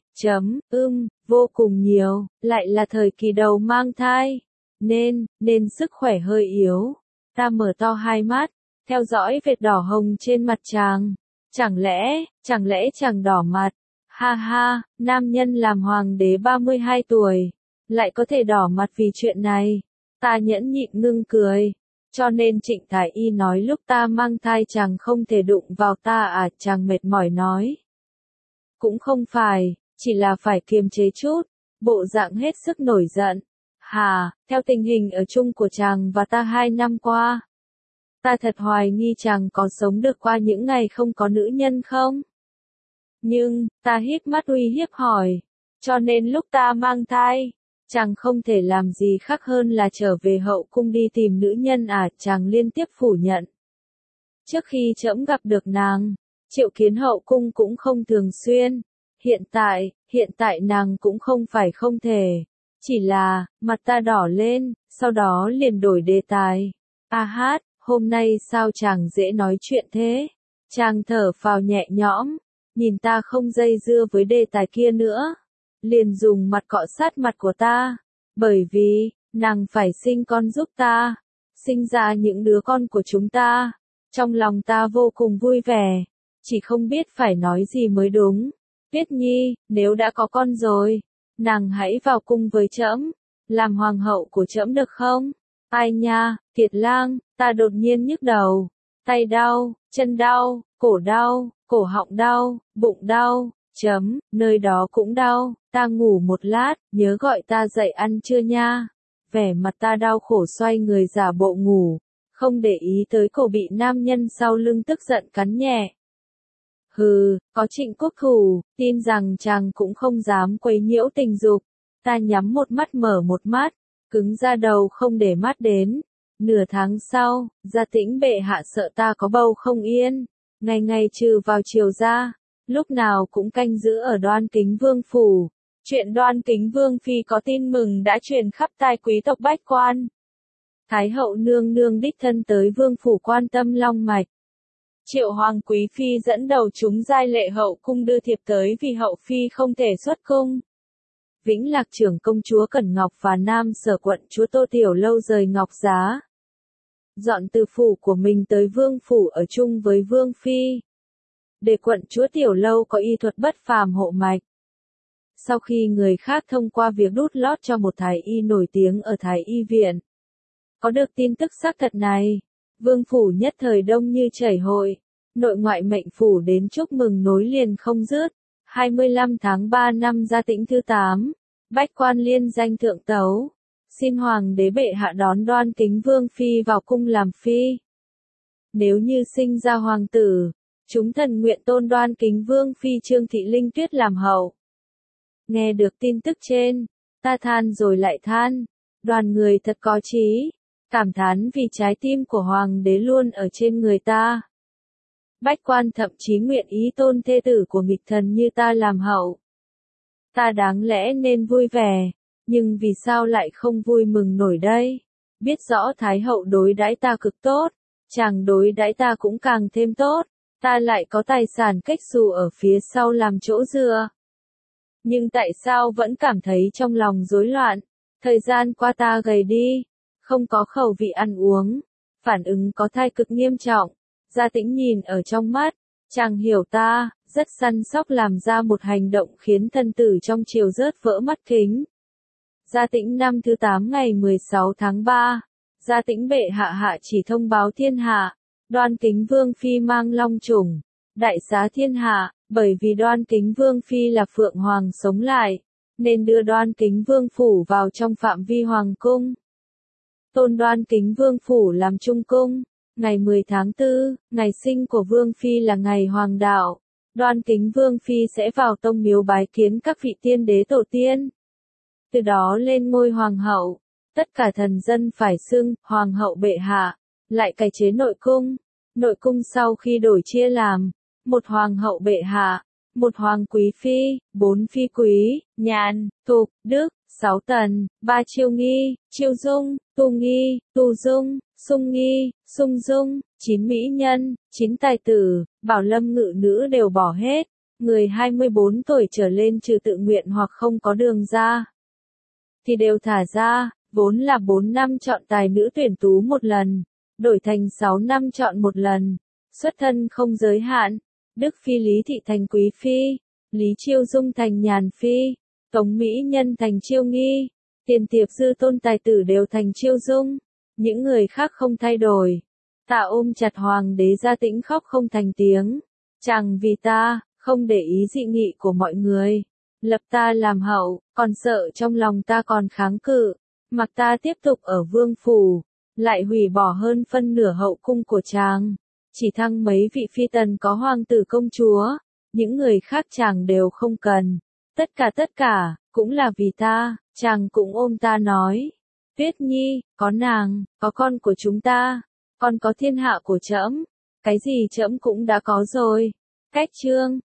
A: vô cùng nhiều, lại là thời kỳ đầu mang thai. Nên sức khỏe hơi yếu. Ta mở to hai mắt, theo dõi vệt đỏ hồng trên mặt chàng. Chẳng lẽ chàng đỏ mặt? Ha ha, nam nhân làm hoàng đế 32 tuổi, lại có thể đỏ mặt vì chuyện này. Ta nhẫn nhịn ngưng cười. Cho nên Trịnh Thái Y nói lúc ta mang thai chàng không thể đụng vào ta à? Chàng mệt mỏi nói. Cũng không phải, chỉ là phải kiềm chế chút. Bộ dạng hết sức nổi giận. Hà, theo tình hình ở chung của chàng và ta 2 năm qua, ta thật hoài nghi chàng có sống được qua những ngày không có nữ nhân không? Nhưng, ta híp mắt uy hiếp hỏi. Cho nên lúc ta mang thai, chàng không thể làm gì khác hơn là trở về hậu cung đi tìm nữ nhân à? Chàng liên tiếp phủ nhận. Trước khi trẫm gặp được nàng, triệu kiến hậu cung cũng không thường xuyên. Hiện tại nàng cũng không phải không thể. Chỉ là, mặt ta đỏ lên, sau đó liền đổi đề tài. A hát, hôm nay sao chàng dễ nói chuyện thế? Chàng thở phào nhẹ nhõm, nhìn ta không dây dưa với đề tài kia nữa. liền dùng mặt cọ sát mặt của ta, bởi vì, nàng phải sinh con giúp ta, sinh ra những đứa con của chúng ta. Trong lòng ta vô cùng vui vẻ, chỉ không biết phải nói gì mới đúng. Tuyết Nhi, nếu đã có con rồi, nàng hãy vào cung với trẫm, làm hoàng hậu của trẫm được không? Ai nha, Thiệt Lang, ta đột nhiên nhức đầu, tay đau, chân đau, cổ họng đau, bụng đau, nơi đó cũng đau, ta ngủ một lát, nhớ gọi ta dậy ăn trưa nha. Vẻ mặt ta đau khổ xoay người giả bộ ngủ, không để ý tới cổ bị nam nhân sau lưng tức giận cắn nhẹ. Hừ, có Trịnh Quốc Thủ, tin rằng chàng cũng không dám quấy nhiễu tình dục. Ta nhắm một mắt mở một mắt, cứng ra đầu không để mắt đến. Nửa tháng sau, Gia Tĩnh bệ hạ sợ ta có bầu không yên, ngày ngày trừ vào chiều ra, lúc nào cũng canh giữ ở Đoan Kính Vương phủ. Chuyện Đoan Kính Vương phi có tin mừng đã truyền khắp tai quý tộc bách quan. Thái hậu nương nương đích thân tới vương phủ quan tâm long mạch. Triệu hoàng quý phi dẫn đầu chúng giai lệ hậu cung đưa thiệp tới vì hậu phi không thể xuất cung. Vĩnh Lạc trưởng công chúa Cẩn Ngọc và Nam Sở quận chúa Tô Tiểu Lâu rời Ngọc Giá, dọn từ phủ của mình tới vương phủ ở chung với vương phi. Để quận chúa Tiểu Lâu có y thuật bất phàm hộ mạch. Sau khi người khác thông qua việc đút lót cho một thái y nổi tiếng ở thái y viện, có được tin tức xác thật này, vương phủ nhất thời đông như chảy hội, nội ngoại mệnh phủ đến chúc mừng nối liền không dứt. 25 tháng 3 năm Gia Tĩnh thứ 8, bách quan liên danh thượng tấu, xin hoàng đế bệ hạ đón Đoan Kính Vương phi vào cung làm phi. Nếu như sinh ra hoàng tử, chúng thần nguyện tôn Đoan Kính Vương phi Trương Thị Linh Tuyết làm hậu. Nghe được tin tức trên, ta than rồi lại than, đoàn người thật có trí, cảm thán vì trái tim của hoàng đế luôn ở trên người ta. Bách quan thậm chí nguyện ý tôn thê tử của nghịch thần như ta làm hậu. Ta đáng lẽ nên vui vẻ, nhưng vì sao lại không vui mừng nổi đây? Biết rõ Thái hậu đối đãi ta cực tốt, chàng đối đãi ta cũng càng thêm tốt, ta lại có tài sản cách xù ở phía sau làm chỗ dựa. Nhưng tại sao vẫn cảm thấy trong lòng rối loạn? Thời gian qua ta gầy đi, không có khẩu vị ăn uống, phản ứng có thai cực nghiêm trọng. Gia Tĩnh nhìn ở trong mắt, chàng hiểu ta, rất săn sóc làm ra một hành động khiến thân tử trong triều rớt vỡ mắt kính. Gia Tĩnh năm thứ 8 ngày 16 tháng 3, Gia Tĩnh bệ hạ hạ chỉ thông báo thiên hạ, Đoan Kính Vương phi mang long chủng, đại xá thiên hạ, bởi vì Đoan Kính Vương phi là phượng hoàng sống lại, nên đưa Đoan Kính Vương phủ vào trong phạm vi hoàng cung. Tôn Đoan Kính Vương phủ làm trung cung. Ngày 10 tháng 4, ngày sinh của Vương phi là ngày hoàng đạo, Đoan Kính Vương phi sẽ vào tông miếu bái kiến các vị tiên đế tổ tiên. Từ đó lên ngôi hoàng hậu, tất cả thần dân phải xưng hoàng hậu bệ hạ, lại cải chế nội cung. Nội cung sau khi đổi chia làm một hoàng hậu bệ hạ, một hoàng quý phi, 4 phi quý, nhàn, tục, đức, 6 tần, 3 chiêu nghi, chiêu dung, tu nghi, tu dung, sung nghi, sung dung, 9 mỹ nhân, 9 tài tử, bảo lâm ngự nữ đều bỏ hết. Người 24 tuổi trở lên trừ tự nguyện hoặc không có đường ra, thì đều thả ra, vốn là 4 năm chọn tài nữ tuyển tú một lần, đổi thành 6 năm chọn một lần, xuất thân không giới hạn. Đức phi Lý Thị thành quý phi, Lý Chiêu Dung thành nhàn phi, Tống mỹ nhân thành chiêu nghi, tiền tiệp dư tôn tài tử đều thành chiêu dung. Những người khác không thay đổi. Ta ôm chặt hoàng đế Gia Tĩnh khóc không thành tiếng. Chàng vì ta, không để ý dị nghị của mọi người, lập ta làm hậu, còn sợ trong lòng ta còn kháng cự, mặc ta tiếp tục ở vương phủ, lại hủy bỏ hơn phân nửa hậu cung của chàng, chỉ thăng mấy vị phi tần có hoàng tử công chúa, những người khác chàng đều không cần. Tất cả, cũng là vì ta, chàng cũng ôm ta nói. Tuyết Nhi, có nàng, có con của chúng ta, con có thiên hạ của trẫm, cái gì trẫm cũng đã có rồi. Cách chương